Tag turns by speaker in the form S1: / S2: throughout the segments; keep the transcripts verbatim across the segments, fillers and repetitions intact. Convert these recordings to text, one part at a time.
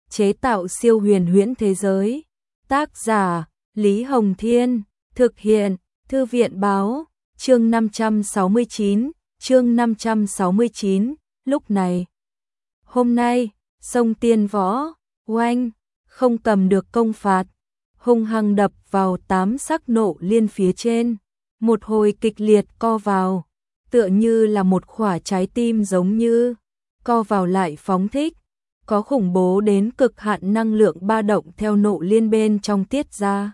S1: chế tạo siêu huyền huyễn thế giới. Tác giả Lý Hồng Thiên, thực hiện Thư viện Báo, chương năm trăm sáu mươi chín, chương năm trăm sáu mươi chín, lúc này. Hôm nay, sông Tiên Võ, oanh, không cầm được công phạt, hung hăng đập vào tám sắc nộ liên phía trên, một hồi kịch liệt co vào, tựa như là một quả trái tim giống như, co vào lại phóng thích, có khủng bố đến cực hạn năng lượng ba động theo nộ liên bên trong tiết ra.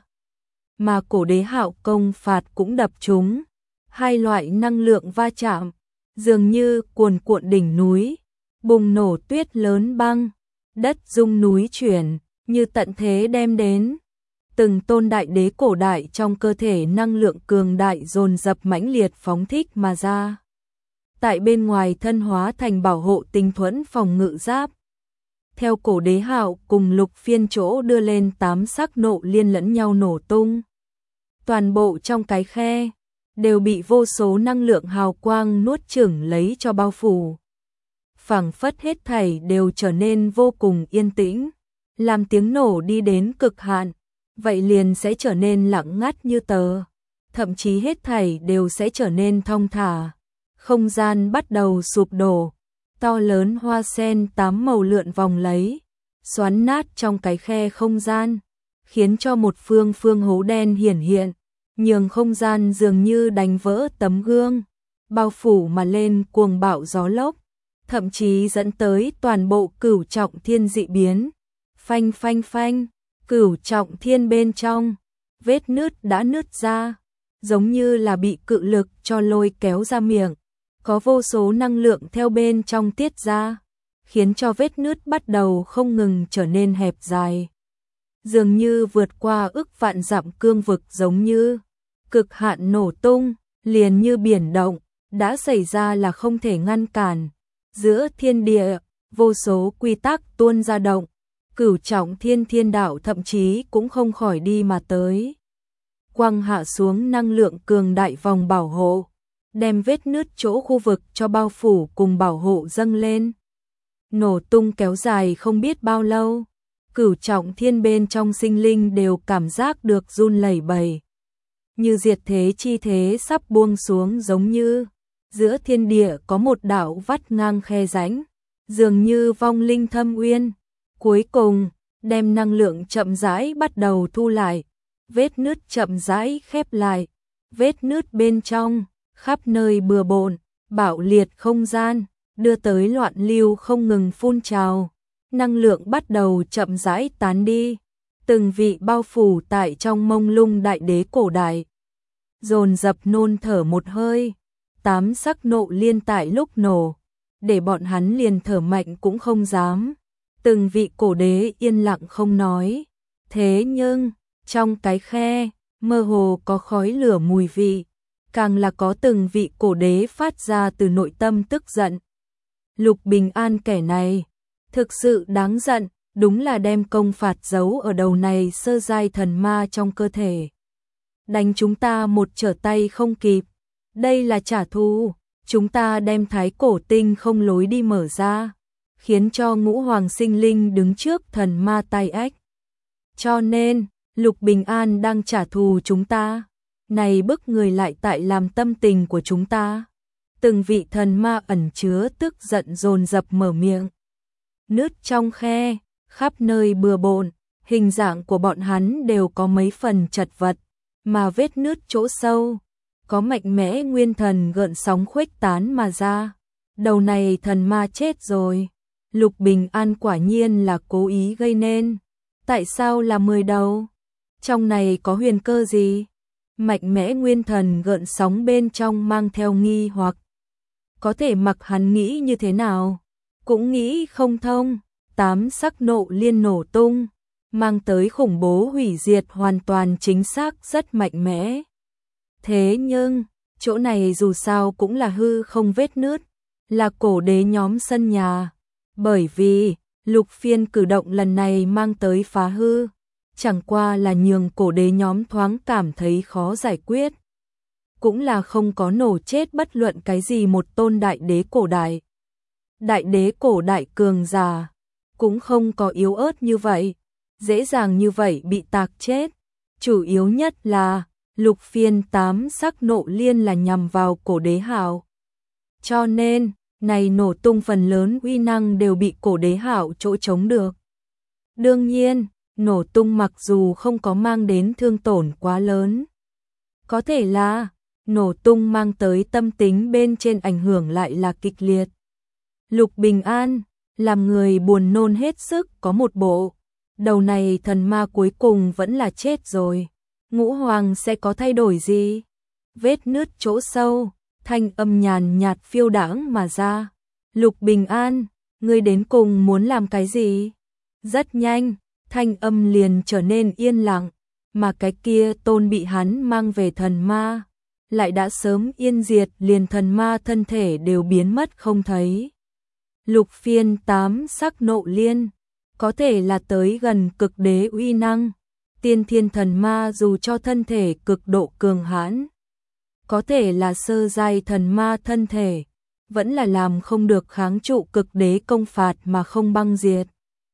S1: Mà cổ đế hạo công phạt cũng đập chúng, hai loại năng lượng va chạm, dường như cuồn cuộn đỉnh núi, bùng nổ tuyết lớn băng, đất rung núi chuyển, như tận thế đem đến. Từng tôn đại đế cổ đại trong cơ thể năng lượng cường đại dồn dập mãnh liệt phóng thích mà ra. Tại bên ngoài thân hóa thành bảo hộ tinh thuẫn phòng ngự giáp. Theo cổ đế hạo cùng Lục Phiên chỗ đưa lên tám sắc nộ liên lẫn nhau nổ tung. Toàn bộ trong cái khe đều bị vô số năng lượng hào quang nuốt chửng lấy cho bao phủ. Phảng phất hết thảy đều trở nên vô cùng yên tĩnh, làm tiếng nổ đi đến cực hạn, vậy liền sẽ trở nên lặng ngắt như tờ, thậm chí hết thảy đều sẽ trở nên thong thả. Không gian bắt đầu sụp đổ, to lớn hoa sen tám màu lượn vòng lấy, xoắn nát trong cái khe không gian, khiến cho một phương phương hố đen hiển hiện, nhường không gian dường như đánh vỡ tấm gương, bao phủ mà lên cuồng bạo gió lốc, thậm chí dẫn tới toàn bộ cửu trọng thiên dị biến. Phanh phanh phanh, cửu trọng thiên bên trong, vết nứt đã nứt ra, giống như là bị cự lực cho lôi kéo ra miệng, có vô số năng lượng theo bên trong tiết ra, khiến cho vết nứt bắt đầu không ngừng trở nên hẹp dài. Dường như vượt qua ức vạn dặm cương vực, giống như cực hạn nổ tung, liền như biển động, đã xảy ra là không thể ngăn cản. Giữa thiên địa, vô số quy tắc tuôn ra động, cửu trọng thiên thiên đạo thậm chí cũng không khỏi đi mà tới. Quăng hạ xuống năng lượng cường đại vòng bảo hộ, đem vết nứt chỗ khu vực cho bao phủ cùng bảo hộ dâng lên. Nổ tung kéo dài không biết bao lâu, cửu trọng thiên bên trong sinh linh đều cảm giác được run lẩy bẩy. Như diệt thế chi thế sắp buông xuống, giống như giữa thiên địa có một đạo vắt ngang khe rãnh, dường như vong linh thâm uyên. Cuối cùng, đem năng lượng chậm rãi bắt đầu thu lại, vết nứt chậm rãi khép lại, vết nứt bên trong, khắp nơi bừa bộn, bạo liệt không gian, đưa tới loạn lưu không ngừng phun trào, năng lượng bắt đầu chậm rãi tán đi, từng vị bao phủ tại trong mông lung đại đế cổ đại. Dồn dập nôn thở một hơi, tám sắc nộ liên tại lúc nổ, để bọn hắn liền thở mạnh cũng không dám. Từng vị cổ đế yên lặng không nói, thế nhưng, trong cái khe, mơ hồ có khói lửa mùi vị, càng là có từng vị cổ đế phát ra từ nội tâm tức giận. Lục Bình An kẻ này, thực sự đáng giận, đúng là đem công phạt giấu ở đầu này sơ giai thần ma trong cơ thể. Đánh chúng ta một trở tay không kịp, đây là trả thù, chúng ta đem thái cổ tinh không lối đi mở ra, khiến cho ngũ hoàng sinh linh đứng trước thần ma tai ách. Cho nên, Lục Bình An đang trả thù chúng ta, này bức người lại tại làm tâm tình của chúng ta. Từng vị thần ma ẩn chứa tức giận dồn dập mở miệng. Nứt trong khe, khắp nơi bừa bộn, hình dạng của bọn hắn đều có mấy phần chật vật, mà vết nứt chỗ sâu, có mạnh mẽ nguyên thần gợn sóng khuếch tán mà ra. Đầu này thần ma chết rồi. Lục Bình An quả nhiên là cố ý gây nên. Tại sao là mười đầu? Trong này có huyền cơ gì? Mạnh mẽ nguyên thần gợn sóng bên trong mang theo nghi hoặc. Có thể mặc hắn nghĩ như thế nào? Cũng nghĩ không thông. Tám sắc nộ liên nổ tung, mang tới khủng bố hủy diệt hoàn toàn chính xác rất mạnh mẽ. Thế nhưng, chỗ này dù sao cũng là hư không vết nứt, là cổ đế nhóm sân nhà. Bởi vì, Lục Phiên cử động lần này mang tới phá hư, chẳng qua là nhường cổ đế nhóm thoáng cảm thấy khó giải quyết. Cũng là không có nổ chết bất luận cái gì một tôn đại đế cổ đại. Đại đế cổ đại cường giả, cũng không có yếu ớt như vậy, dễ dàng như vậy bị tạc chết. Chủ yếu nhất là Lục Phiên tám sắc nộ liên là nhằm vào cổ đế hạo. Cho nên, này nổ tung phần lớn uy năng đều bị cổ đế hạo chỗ chống được. Đương nhiên, nổ tung mặc dù không có mang đến thương tổn quá lớn. Có thể là, nổ tung mang tới tâm tính bên trên ảnh hưởng lại là kịch liệt. Lục Bình An, làm người buồn nôn hết sức có một bộ. Đầu này thần ma cuối cùng vẫn là chết rồi. Ngũ Hoàng sẽ có thay đổi gì? Vết nứt chỗ sâu, thanh âm nhàn nhạt phiêu đãng mà ra. Lục Bình An, ngươi đến cùng muốn làm cái gì? Rất nhanh, thanh âm liền trở nên yên lặng, mà cái kia tôn bị hắn mang về thần ma, lại đã sớm yên diệt, liền thần ma thân thể đều biến mất không thấy. Lục Phiên tám sắc nộ liên, có thể là tới gần cực đế uy năng. Tiên thiên thần ma dù cho thân thể cực độ cường hãn, có thể là sơ giai thần ma thân thể, vẫn là làm không được kháng trụ cực đế công phạt mà không băng diệt.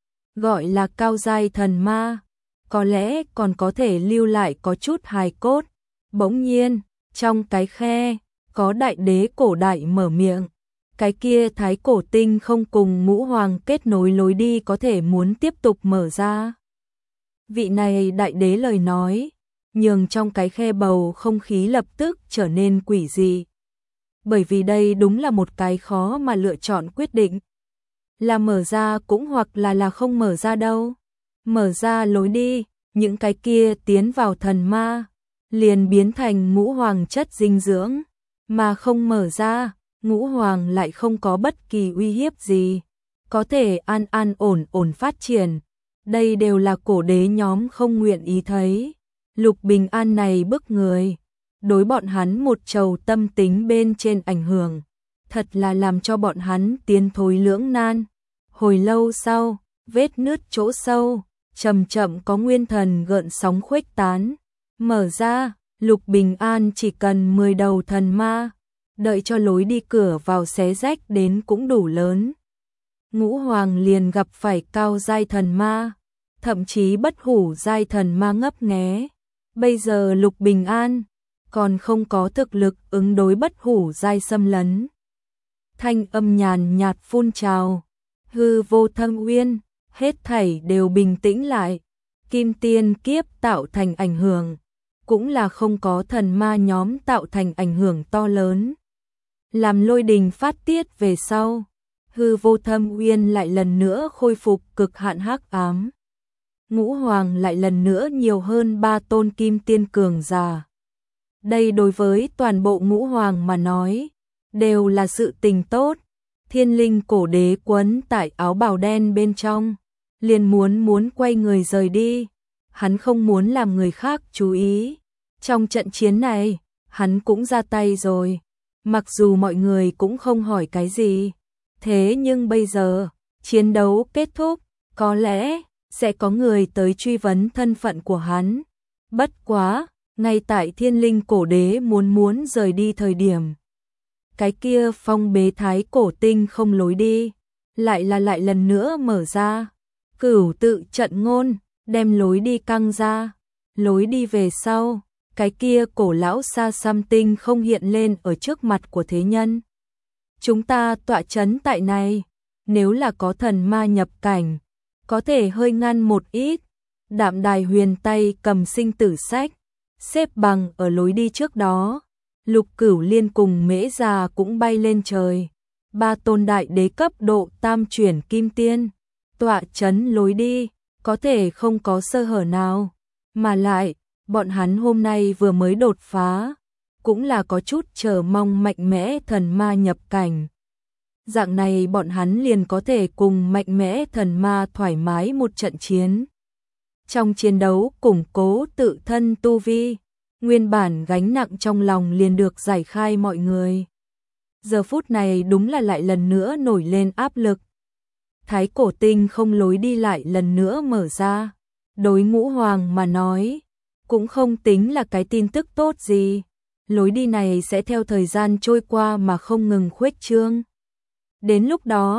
S1: Gọi là cao giai thần ma, có lẽ còn có thể lưu lại có chút hài cốt. Bỗng nhiên, trong cái khe, có đại đế cổ đại mở miệng. Cái kia thái cổ tinh không cùng Ngũ Hoàng kết nối lối đi có thể muốn tiếp tục mở ra. Vị này đại đế lời nói, nhường trong cái khe bầu không khí lập tức trở nên quỷ dị. Bởi vì đây đúng là một cái khó mà lựa chọn quyết định. Là mở ra cũng hoặc là là không mở ra đâu. Mở ra lối đi, những cái kia tiến vào thần ma, liền biến thành Ngũ Hoàng chất dinh dưỡng. Mà không mở ra, Ngũ Hoàng lại không có bất kỳ uy hiếp gì. Có thể an an ổn ổn phát triển. Đây đều là cổ đế nhóm không nguyện ý thấy. Lục Bình An này bức người, đối bọn hắn một trầu tâm tính bên trên ảnh hưởng, thật là làm cho bọn hắn tiến thối lưỡng nan. Hồi lâu sau, vết nứt chỗ sâu, chậm chậm có nguyên thần gợn sóng khuếch tán. Mở ra, Lục Bình An chỉ cần mười đầu thần ma, đợi cho lối đi cửa vào xé rách đến cũng đủ lớn. Ngũ Hoàng liền gặp phải cao giai thần ma, thậm chí bất hủ giai thần ma ngấp nghé. Bây giờ Lục Bình An còn không có thực lực ứng đối bất hủ giai xâm lấn. Thanh âm nhàn nhạt phun trào, hư vô thâm uyên, hết thảy đều bình tĩnh lại. Kim tiên kiếp tạo thành ảnh hưởng, cũng là không có thần ma nhóm tạo thành ảnh hưởng to lớn. Làm lôi đình phát tiết về sau, hư vô thâm uyên lại lần nữa khôi phục cực hạn hắc ám. Ngũ Hoàng lại lần nữa nhiều hơn ba tôn kim tiên cường giả. Đây đối với toàn bộ Ngũ Hoàng mà nói, đều là sự tình tốt. Thiên linh cổ đế quấn tại áo bào đen bên trong, liền muốn muốn quay người rời đi. Hắn không muốn làm người khác chú ý. Trong trận chiến này, hắn cũng ra tay rồi. Mặc dù mọi người cũng không hỏi cái gì. Thế nhưng bây giờ, chiến đấu kết thúc, có lẽ sẽ có người tới truy vấn thân phận của hắn. Bất quá, ngay tại thiên linh cổ đế muốn muốn rời đi thời điểm, cái kia phong bế thái cổ tinh không lối đi, lại là lại lần nữa mở ra. Cửu tự trận ngôn, đem lối đi căng ra. Lối đi về sau, cái kia cổ lão xa xăm tinh không hiện lên ở trước mặt của thế nhân. Chúng ta tọa chấn tại này, nếu là có thần ma nhập cảnh, có thể hơi ngăn một ít. Đạm Đài Huyền tay cầm sinh tử sách, xếp bằng ở lối đi trước đó. Lục Cửu Liên cùng Mễ Già cũng bay lên trời. Ba tôn đại đế cấp độ tam chuyển kim tiên, tọa chấn lối đi, có thể không có sơ hở nào. Mà lại, bọn hắn hôm nay vừa mới đột phá, cũng là có chút chờ mong mạnh mẽ thần ma nhập cảnh. Dạng này bọn hắn liền có thể cùng mạnh mẽ thần ma thoải mái một trận chiến. Trong chiến đấu củng cố tự thân tu vi, nguyên bản gánh nặng trong lòng liền được giải khai mọi người. Giờ phút này đúng là lại lần nữa nổi lên áp lực. Thái cổ tinh không lối đi lại lần nữa mở ra. Đối Ngũ Hoàng mà nói, cũng không tính là cái tin tức tốt gì. Lối đi này sẽ theo thời gian trôi qua mà không ngừng khuếch trương. Đến lúc đó,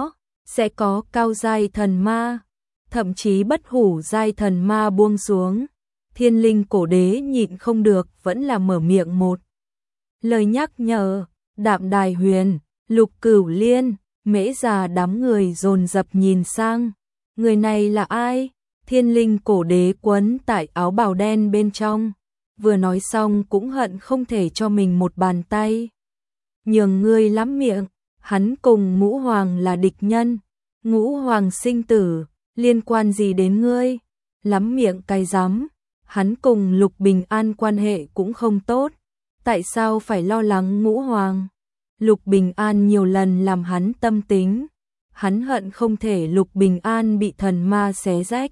S1: sẽ có cao giai thần ma, thậm chí bất hủ giai thần ma buông xuống. Thiên Linh cổ đế nhịn không được vẫn là mở miệng một lời nhắc nhở. Đạm Đài Huyền, Lục Cửu Liên, Mễ Già đám người dồn dập nhìn sang. Người này là ai? Thiên Linh cổ đế quấn tại áo bào đen bên trong, vừa nói xong cũng hận không thể cho mình một bàn tay. Nhường ngươi lắm miệng, hắn cùng Ngũ Hoàng là địch nhân. Ngũ Hoàng sinh tử, liên quan gì đến ngươi? Lắm miệng cái rắm, hắn cùng Lục Bình An quan hệ cũng không tốt, tại sao phải lo lắng Ngũ Hoàng? Lục Bình An nhiều lần làm hắn tâm tính, hắn hận không thể Lục Bình An bị thần ma xé rách.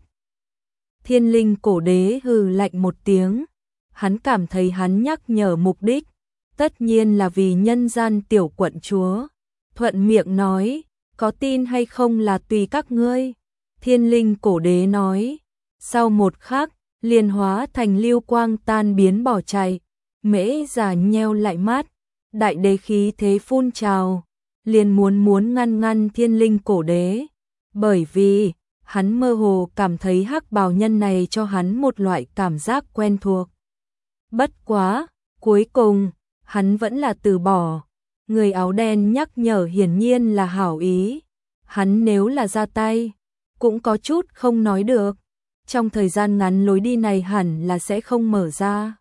S1: Thiên Linh cổ đế hừ lạnh một tiếng, hắn cảm thấy hắn nhắc nhở mục đích, tất nhiên là vì nhân gian tiểu quận chúa. Thuận miệng nói, có tin hay không là tùy các ngươi. Thiên Linh cổ đế nói, sau một khắc, liền hóa thành lưu quang tan biến bỏ chạy. Mễ Già nheo lại mắt, đại đế khí thế phun trào, liền muốn muốn ngăn ngăn Thiên Linh cổ đế, bởi vì hắn mơ hồ cảm thấy hắc bào nhân này cho hắn một loại cảm giác quen thuộc. Bất quá, cuối cùng, hắn vẫn là từ bỏ. Người áo đen nhắc nhở hiển nhiên là hảo ý, hắn nếu là ra tay, cũng có chút không nói được. Trong thời gian ngắn lối đi này hẳn là sẽ không mở ra.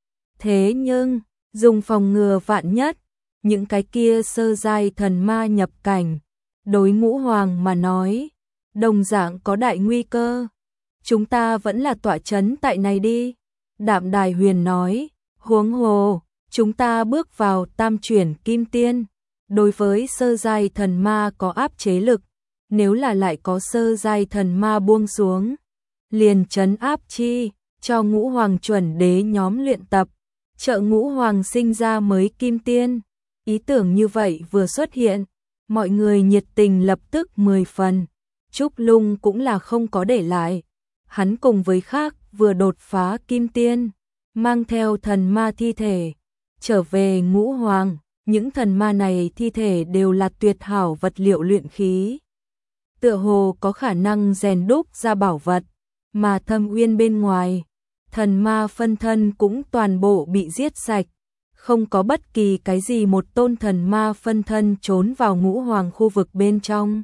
S1: Thế nhưng, dùng phòng ngừa vạn nhất, những cái kia sơ giai thần ma nhập cảnh, đối Ngũ Hoàng mà nói, đồng dạng có đại nguy cơ. Chúng ta vẫn là tọa chấn tại này đi. Đạm Đài Huyền nói, huống hồ, chúng ta bước vào tam chuyển kim tiên. Đối với sơ giai thần ma có áp chế lực, nếu là lại có sơ giai thần ma buông xuống, liền trấn áp chi, cho Ngũ Hoàng chuẩn đế nhóm luyện tập, trợ Ngũ Hoàng sinh ra mới kim tiên. Ý tưởng như vậy vừa xuất hiện, mọi người nhiệt tình lập tức mười phần. Trúc Lung cũng là không có để lại. Hắn cùng với khác vừa đột phá kim tiên, mang theo thần ma thi thể, trở về Ngũ Hoàng. Những thần ma này thi thể đều là tuyệt hảo vật liệu luyện khí, tựa hồ có khả năng rèn đúc ra bảo vật. Mà Thâm Uyên bên ngoài, thần ma phân thân cũng toàn bộ bị giết sạch, không có bất kỳ cái gì một tôn thần ma phân thân trốn vào Ngũ Hoàng khu vực bên trong.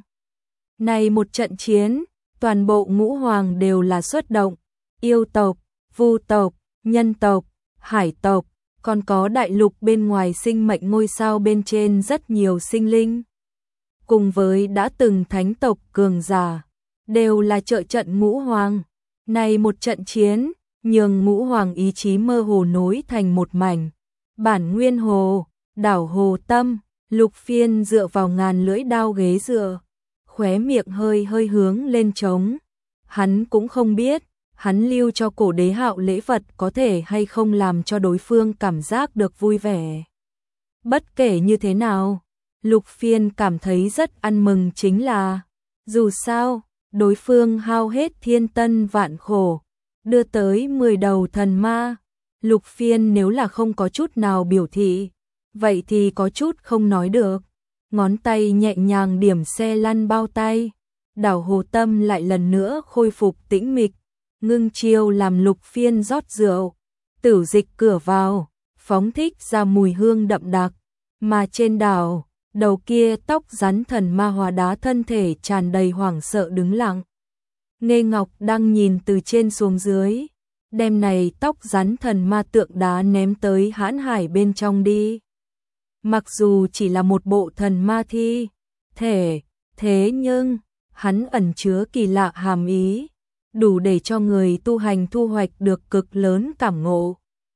S1: Này một trận chiến, toàn bộ Ngũ Hoàng đều là xuất động, yêu tộc, vu tộc, nhân tộc, hải tộc, còn có đại lục bên ngoài sinh mệnh ngôi sao bên trên rất nhiều sinh linh. Cùng với đã từng thánh tộc cường giả, đều là trợ trận Ngũ Hoàng. Này một trận chiến, nhường Ngũ Hoàng ý chí mơ hồ nối thành một mảnh. Bản Nguyên Hồ, đảo Hồ Tâm, Lục Phiên dựa vào ngàn lưỡi đao ghế dựa, khóe miệng hơi hơi hướng lên trống. Hắn cũng không biết, hắn lưu cho cổ đế hạo lễ vật có thể hay không làm cho đối phương cảm giác được vui vẻ. Bất kể như thế nào, Lục Phiên cảm thấy rất ăn mừng chính là, dù sao, đối phương hao hết thiên tân vạn khổ, đưa tới mười đầu thần ma. Lục Phiên nếu là không có chút nào biểu thị, vậy thì có chút không nói được. Ngón tay nhẹ nhàng điểm xe lăn bao tay, đảo Hồ Tâm lại lần nữa khôi phục tĩnh mịch. Ngưng chiêu làm Lục Phiên rót rượu, tử dịch cửa vào, phóng thích ra mùi hương đậm đặc. Mà trên đảo, đầu kia tóc rắn thần ma hóa đá thân thể tràn đầy hoảng sợ đứng lặng. Nghê Ngọc đang nhìn từ trên xuống dưới, đem này tóc rắn thần ma tượng đá ném tới hãn hải bên trong đi. Mặc dù chỉ là một bộ thần ma thi thể, thế nhưng hắn ẩn chứa kỳ lạ hàm ý, đủ để cho người tu hành thu hoạch được cực lớn cảm ngộ.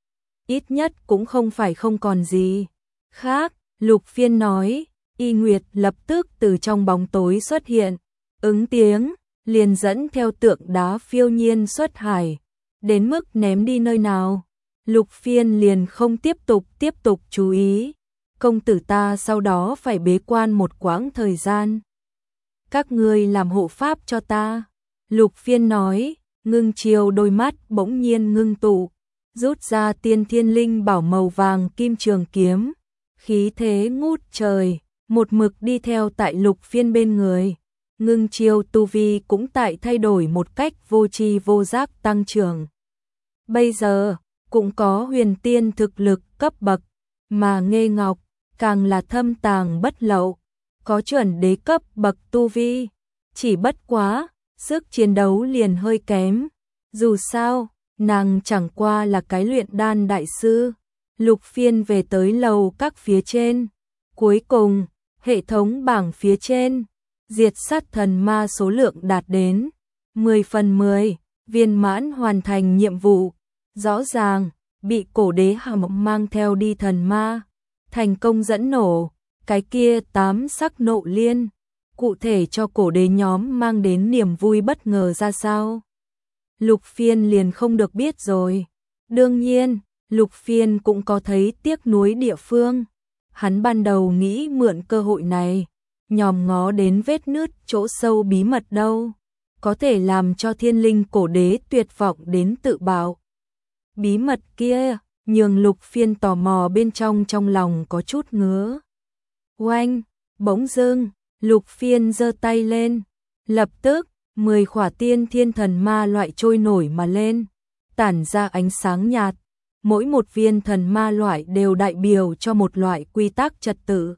S1: Ít nhất cũng không phải không còn gì khác. Lục Phiên nói, Y Nguyệt lập tức từ trong bóng tối xuất hiện, ứng tiếng, liền dẫn theo tượng đá phiêu nhiên xuất hải, đến mức ném đi nơi nào. Lục Phiên liền không tiếp tục tiếp tục chú ý, công tử ta sau đó phải bế quan một quãng thời gian. Các ngươi làm hộ pháp cho ta. Lục Phiên nói, ngưng chiều đôi mắt bỗng nhiên ngưng tụ, rút ra tiên thiên linh bảo màu vàng kim trường kiếm, khí thế ngút trời, một mực đi theo tại Lục Phiên bên người. ngưng chiêu tu vi cũng tại thay đổi một cách vô tri vô giác tăng trưởng. Bây giờ, cũng có huyền tiên thực lực cấp bậc, mà Nghê Ngọc càng là thâm tàng bất lậu, có chuẩn đế cấp bậc tu vi, chỉ bất quá, sức chiến đấu liền hơi kém. Dù sao, nàng chẳng qua là cái luyện đan đại sư. Lục Phiên về tới lầu các phía trên. Cuối cùng, hệ thống bảng phía trên, diệt sát thần ma số lượng đạt đến mười phần mười, viên mãn hoàn thành nhiệm vụ. Rõ ràng, bị cổ đế hàm mang theo đi thần ma, thành công dẫn nổ, cái kia tám sắc nộ liên, cụ thể cho cổ đế nhóm mang đến niềm vui bất ngờ ra sao? Lục Phiên liền không được biết rồi. Đương nhiên, Lục Phiên cũng có thấy tiếc nuối địa phương. Hắn ban đầu nghĩ mượn cơ hội này, nhòm ngó đến vết nứt chỗ sâu bí mật đâu, có thể làm cho thiên linh cổ đế tuyệt vọng đến tự bạo. Bí mật kia, nhường Lục Phiên tò mò bên trong trong lòng có chút ngứa. Oanh, bỗng dưng, Lục Phiên giơ tay lên, lập tức, mười khỏa tiên thiên thần ma loại trôi nổi mà lên, tản ra ánh sáng nhạt. Mỗi một viên thần ma loại đều đại biểu cho một loại quy tắc trật tự.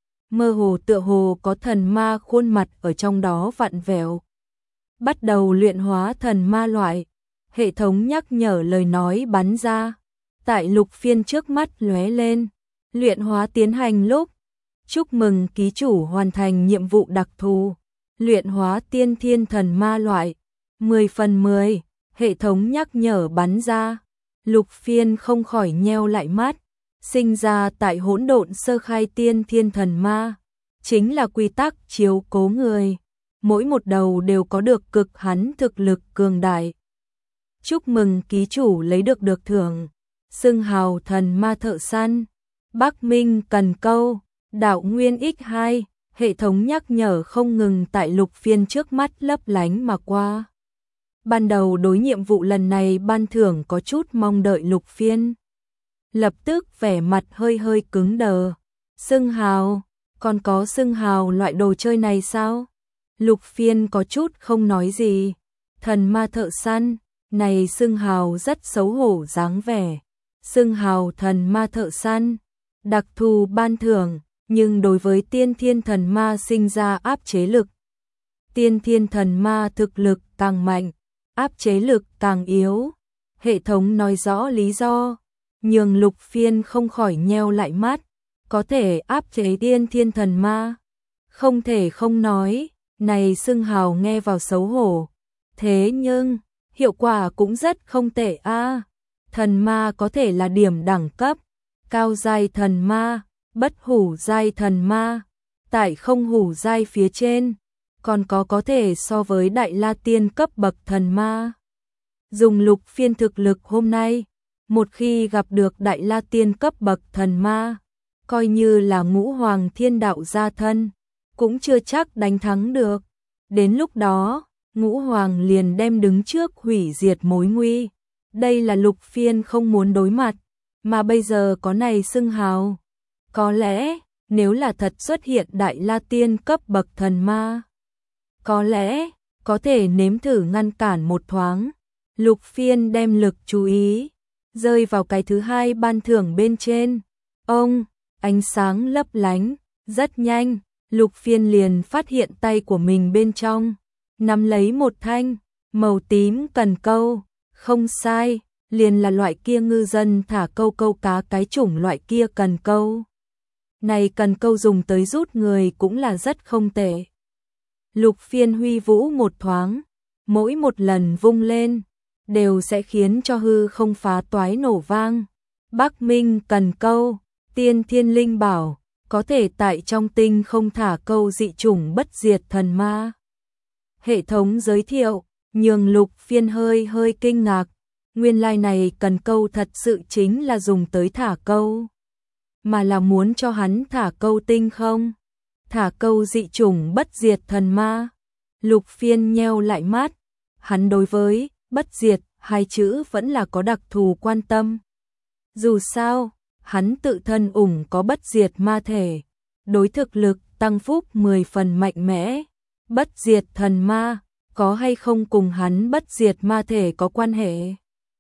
S1: Mơ hồ tựa hồ có thần ma khuôn mặt ở trong đó vặn vẹo. Bắt đầu luyện hóa thần ma loại, hệ thống nhắc nhở lời nói bắn ra. Tại Lục Phiên trước mắt lóe lên, luyện hóa tiến hành lúc. Chúc mừng ký chủ hoàn thành nhiệm vụ đặc thù, luyện hóa tiên thiên thần ma loại, mười phần mười, hệ thống nhắc nhở bắn ra. Lục Phiên không khỏi nheo lại mắt, sinh ra tại hỗn độn sơ khai tiên thiên thần ma, chính là quy tắc chiếu cố người, mỗi một đầu đều có được cực hắn thực lực cường đại. Chúc mừng ký chủ lấy được được thưởng, xưng hào thần ma thợ săn, Bắc Minh cần câu, đạo nguyên ích hai, hệ thống nhắc nhở không ngừng tại Lục Phiên trước mắt lấp lánh mà qua. Ban đầu đối nhiệm vụ lần này ban thưởng có chút mong đợi Lục Phiên. Lập tức vẻ mặt hơi hơi cứng đờ. Xưng hào, còn có xưng hào loại đồ chơi này sao? Lục Phiên có chút không nói gì. Thần ma thợ săn, này xưng hào rất xấu hổ dáng vẻ. Xưng hào thần ma thợ săn, đặc thù ban thưởng, nhưng đối với tiên thiên thần ma sinh ra áp chế lực. Tiên thiên thần ma thực lực càng mạnh, áp chế lực càng yếu. Hệ thống nói rõ lý do, nhường Lục Phiên không khỏi nheo lại mắt. Có thể áp chế tiên thiên thần ma, không thể không nói, này xưng hào nghe vào xấu hổ. Thế nhưng, hiệu quả cũng rất không tệ a. Thần ma có thể là điểm đẳng cấp, cao giai thần ma, bất hủ giai thần ma, tại không hủ giai phía trên, còn có có thể so với Đại La Tiên cấp bậc thần ma. Dùng Lục Phiên thực lực hôm nay, một khi gặp được Đại La Tiên cấp bậc thần ma, coi như là ngũ hoàng thiên đạo gia thân, cũng chưa chắc đánh thắng được. Đến lúc đó, ngũ hoàng liền đem đứng trước hủy diệt mối nguy. Đây là Lục Phiên không muốn đối mặt, mà bây giờ có này xưng hào. Có lẽ, nếu là thật xuất hiện Đại La Tiên cấp bậc thần ma, có lẽ, có thể nếm thử ngăn cản một thoáng. Lục Phiên đem lực chú ý, rơi vào cái thứ hai ban thưởng bên trên. Ông, ánh sáng lấp lánh, rất nhanh, Lục Phiên liền phát hiện tay của mình bên trong, nắm lấy một thanh, màu tím cần câu, không sai, liền là loại kia ngư dân thả câu câu cá cái chủng loại kia cần câu. Này cần câu dùng tới rút người cũng là rất không tệ. Lục Phiên huy vũ một thoáng, mỗi một lần vung lên, đều sẽ khiến cho hư không phá toái nổ vang. Bắc Minh cần câu, tiên thiên linh bảo, có thể tại trong tinh không thả câu dị chủng bất diệt thần ma. Hệ thống giới thiệu, nhường Lục Phiên hơi hơi kinh ngạc, nguyên lai này cần câu thật sự chính là dùng tới thả câu, mà là muốn cho hắn thả câu tinh không, thả câu dị chủng bất diệt thần ma. Lục Phiên nheo lại mắt, hắn đối với bất diệt hai chữ vẫn là có đặc thù quan tâm. Dù sao, hắn tự thân ủng có bất diệt ma thể, đối thực lực tăng phúc mười phần mạnh mẽ. Bất diệt thần ma, có hay không cùng hắn bất diệt ma thể có quan hệ?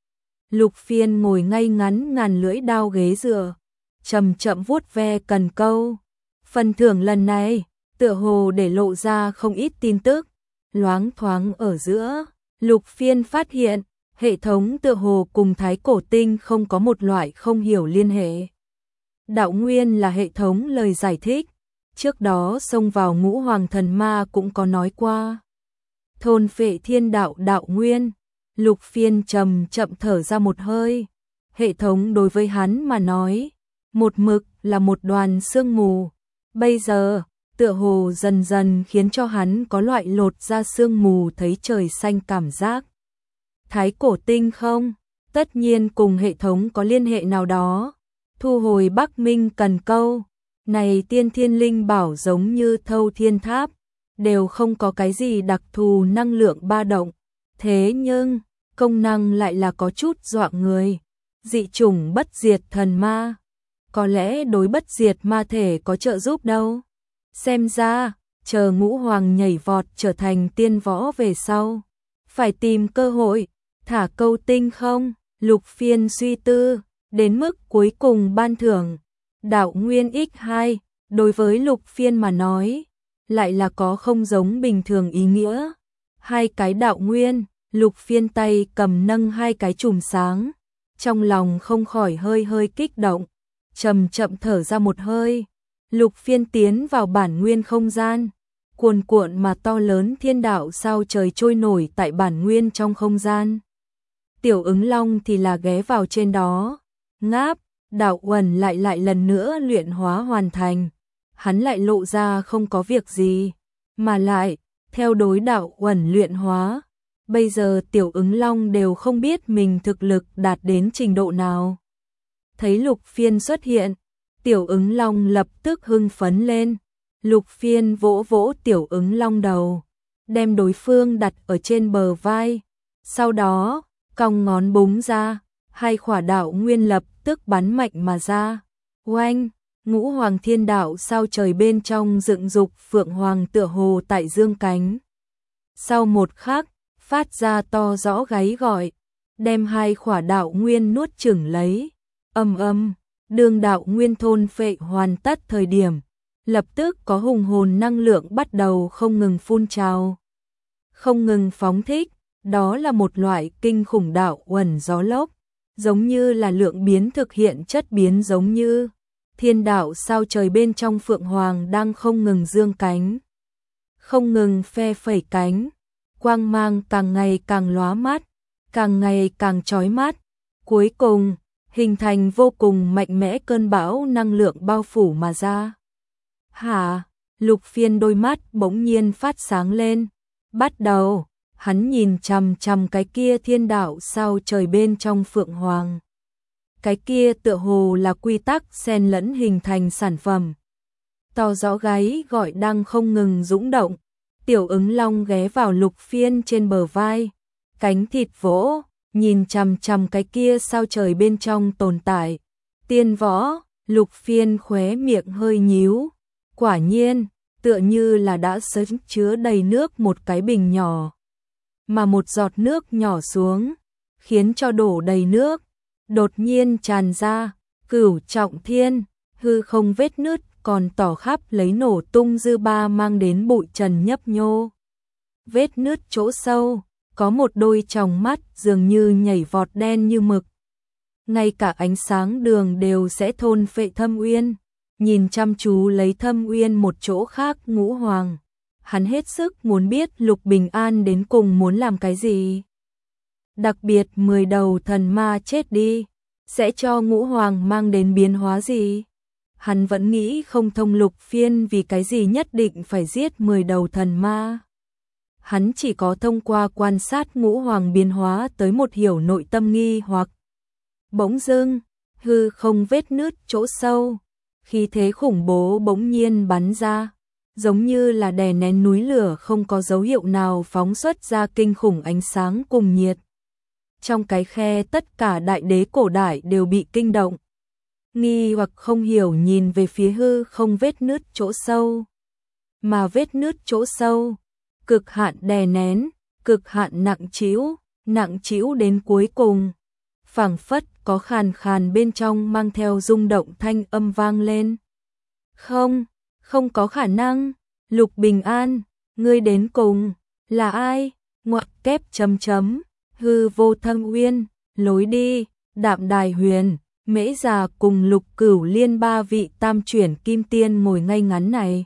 S1: Lục Phiên ngồi ngay ngắn ngàn lưỡi đao ghế dựa, chậm chậm vuốt ve cần câu. Phần thưởng lần này, tựa hồ để lộ ra không ít tin tức, loáng thoáng ở giữa. Lục Phiên phát hiện, hệ thống tựa hồ cùng Thái Cổ Tinh không có một loại không hiểu liên hệ. Đạo nguyên là hệ thống lời giải thích, trước đó xông vào Ngũ Hoàng Thần Ma cũng có nói qua. Thôn phệ thiên đạo đạo nguyên, Lục Phiên trầm chậm thở ra một hơi. Hệ thống đối với hắn mà nói, một mực là một đoàn sương mù. Bây giờ, tựa hồ dần dần khiến cho hắn có loại lột ra sương mù thấy trời xanh cảm giác. Thái Cổ Tinh không, tất nhiên cùng hệ thống có liên hệ nào đó. Thu hồi Bắc Minh cần câu, này tiên thiên linh bảo giống như Thâu Thiên Tháp, đều không có cái gì đặc thù năng lượng ba động. Thế nhưng, công năng lại là có chút dọa người. Dị chủng bất diệt thần ma, có lẽ đối bất diệt ma thể có trợ giúp đâu. Xem ra, chờ Ngũ Hoàng nhảy vọt trở thành tiên võ về sau, phải tìm cơ hội, thả câu tinh không? Lục Phiên suy tư, đến mức cuối cùng ban thưởng. Đạo nguyên nhân hai, đối với Lục Phiên mà nói, lại là có không giống bình thường ý nghĩa. Hai cái đạo nguyên, Lục Phiên tay cầm nâng hai cái chùm sáng, trong lòng không khỏi hơi hơi kích động, chậm chậm thở ra một hơi. Lục Phiên tiến vào bản nguyên không gian, cuồn cuộn mà to lớn thiên đạo sao trời trôi nổi tại bản nguyên trong không gian. Tiểu Ứng Long thì là ghé vào trên đó, ngáp. Đạo uẩn lại lại lần nữa luyện hóa hoàn thành, hắn lại lộ ra không có việc gì, mà lại, theo đối đạo uẩn luyện hóa, bây giờ Tiểu Ứng Long đều không biết mình thực lực đạt đến trình độ nào. Thấy Lục Phiên xuất hiện, Tiểu Ứng Long lập tức hưng phấn lên. Lục Phiên vỗ vỗ Tiểu Ứng Long đầu, đem đối phương đặt ở trên bờ vai, sau đó, cong ngón búng ra, hai khỏa đạo nguyên lập tức bắn mạnh mà ra. Oanh, Ngũ Hoàng thiên đạo sao trời bên trong dựng dục phượng hoàng tựa hồ tại dương cánh. Sau một khắc, phát ra to rõ gáy gọi, đem hai khỏa đạo nguyên nuốt chửng lấy. Âm âm, đường đạo nguyên thôn phệ hoàn tất thời điểm, lập tức có hùng hồn năng lượng bắt đầu không ngừng phun trào, không ngừng phóng thích. Đó là một loại kinh khủng đạo uẩn gió lốc, giống như là lượng biến thực hiện chất biến, giống như thiên đạo sao trời bên trong phượng hoàng đang không ngừng dương cánh, không ngừng phe phẩy cánh, quang mang càng ngày càng lóa mắt, càng ngày càng chói mắt, cuối cùng hình thành vô cùng mạnh mẽ cơn bão năng lượng bao phủ mà ra. Hả? Lục Phiên đôi mắt bỗng nhiên phát sáng lên, bắt đầu hắn nhìn chằm chằm cái kia thiên đạo sao trời bên trong phượng hoàng. Cái kia tựa hồ là quy tắc xen lẫn hình thành sản phẩm. To rõ gáy gọi đang không ngừng dũng động. Tiểu Ứng Long ghé vào Lục Phiên trên bờ vai, cánh thịt vỗ, nhìn chằm chằm cái kia sao trời bên trong tồn tại. Tiên võ, Lục Phiên khóe miệng hơi nhíu. Quả nhiên, tựa như là đã sớm chứa đầy nước một cái bình nhỏ, mà một giọt nước nhỏ xuống, khiến cho đổ đầy nước, đột nhiên tràn ra, cửu trọng thiên, hư không vết nứt còn tỏ khắp lấy nổ tung dư ba mang đến bụi trần nhấp nhô. Vết nứt chỗ sâu, có một đôi tròng mắt dường như nhảy vọt đen như mực. Ngay cả ánh sáng đường đều sẽ thôn phệ Thâm Uyên, nhìn chăm chú lấy Thâm Uyên một chỗ khác. Ngũ Hoàng, hắn hết sức muốn biết Lục Bình An đến cùng muốn làm cái gì. Đặc biệt mười đầu thần ma chết đi, sẽ cho Ngũ Hoàng mang đến biến hóa gì? Hắn vẫn nghĩ không thông Lục Phiên vì cái gì nhất định phải giết mười đầu thần ma. Hắn chỉ có thông qua quan sát Ngũ Hoàng biến hóa tới một hiểu nội tâm nghi hoặc. Bỗng dưng, hư không vết nứt chỗ sâu, khí thế khủng bố bỗng nhiên bắn ra, giống như là đè nén núi lửa không có dấu hiệu nào phóng xuất ra kinh khủng ánh sáng cùng nhiệt. Trong cái khe tất cả đại đế cổ đại đều bị kinh động, nghi hoặc không hiểu nhìn về phía hư không vết nứt chỗ sâu. Mà vết nứt chỗ sâu, cực hạn đè nén, cực hạn nặng trĩu, nặng trĩu đến cuối cùng. Phảng phất có khàn khàn bên trong mang theo rung động thanh âm vang lên. Không, không có khả năng, Lục Bình An, ngươi đến cùng, là ai? Ngoặc kép chấm chấm, hư vô thâm uyên, lối đi, Đạm Đài Huyền, Mễ Già cùng Lục Cửu Liên ba vị tam chuyển kim tiên ngồi ngay ngắn này.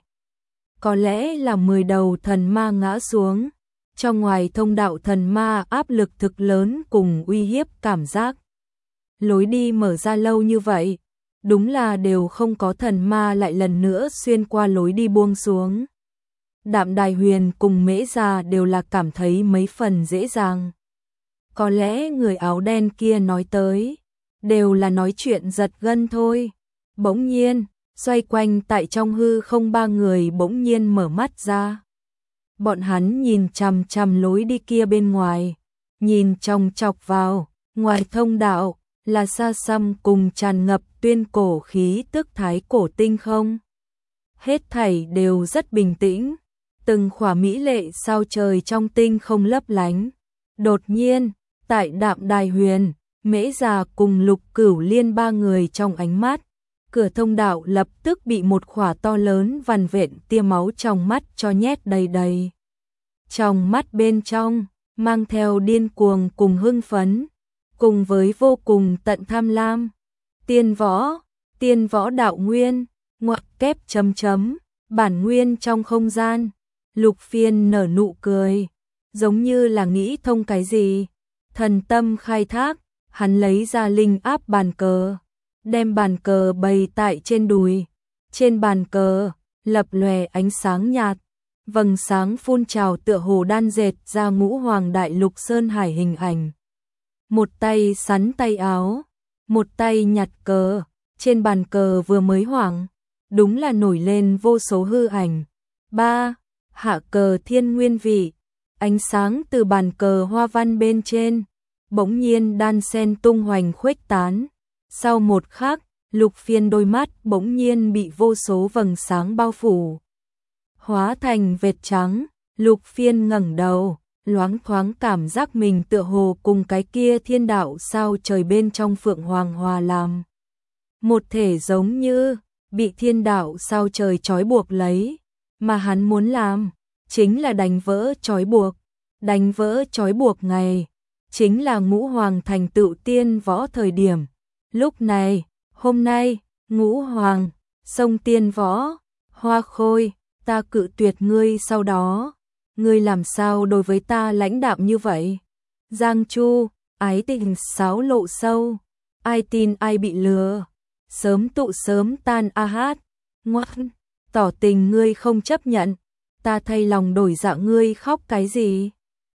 S1: Có lẽ là mười đầu thần ma ngã xuống, trong ngoài thông đạo thần ma áp lực thực lớn cùng uy hiếp cảm giác. Lối đi mở ra lâu như vậy, đúng là đều không có thần ma lại lần nữa xuyên qua lối đi buông xuống. Đạm Đài Huyền cùng Mễ Già đều là cảm thấy mấy phần dễ dàng. Có lẽ người áo đen kia nói tới, đều là nói chuyện giật gân thôi. Bỗng nhiên, xoay quanh tại trong hư không ba người bỗng nhiên mở mắt ra. Bọn hắn nhìn chằm chằm lối đi kia bên ngoài, nhìn trong chọc vào, ngoài thông đạo, là xa xăm cùng tràn ngập tuyên cổ khí tức thái cổ tinh không. Hết thảy đều rất bình tĩnh, từng khỏa mỹ lệ sao trời trong tinh không lấp lánh. Đột nhiên, tại Đạm Đài Huyền, Mễ Già cùng Lục Cửu Liên ba người trong ánh mắt, cửa thông đạo lập tức bị một khỏa to lớn vằn vện tia máu trong mắt cho nhét đầy đầy. Trong mắt bên trong, mang theo điên cuồng cùng hưng phấn, cùng với vô cùng tận tham lam. Tiên võ, tiên võ đạo nguyên, ngoặc kép chấm chấm, bản nguyên trong không gian. Lục Phiên nở nụ cười, giống như là nghĩ thông cái gì. Thần tâm khai thác, hắn lấy ra linh áp bàn cờ, đem bàn cờ bày tại trên đùi. Trên bàn cờ, lập lòe ánh sáng nhạt, vầng sáng phun trào tựa hồ đan dệt ra ngũ hoàng đại lục sơn hải hình ảnh. Một tay sắn tay áo, một tay nhặt cờ, trên bàn cờ vừa mới hoảng, đúng là nổi lên vô số hư ảnh. Ba, hạ cờ thiên nguyên vị, ánh sáng từ bàn cờ hoa văn bên trên, bỗng nhiên đan sen tung hoành khuếch tán. Sau một khắc, Lục Phiên đôi mắt bỗng nhiên bị vô số vầng sáng bao phủ, hóa thành vệt trắng. Lục Phiên ngẩng đầu, loáng thoáng cảm giác mình tựa hồ cùng cái kia thiên đạo sao trời bên trong Phượng Hoàng hòa làm một thể, giống như bị thiên đạo sao trời trói buộc lấy, mà hắn muốn làm chính là đánh vỡ trói buộc. Đánh vỡ trói buộc ngày chính là ngũ hoàng thành tựu tiên võ thời điểm. Lúc này, hôm nay, ngũ hoàng sông tiên võ, Hoa Khôi, ta cự tuyệt ngươi, sau đó ngươi làm sao đối với ta lãnh đạm như vậy? Giang Chu, ái tình sáo lộ sâu, ai tin ai bị lừa, sớm tụ sớm tan a hát. Ngoan, tỏ tình ngươi không chấp nhận, ta thay lòng đổi dạ, ngươi khóc cái gì?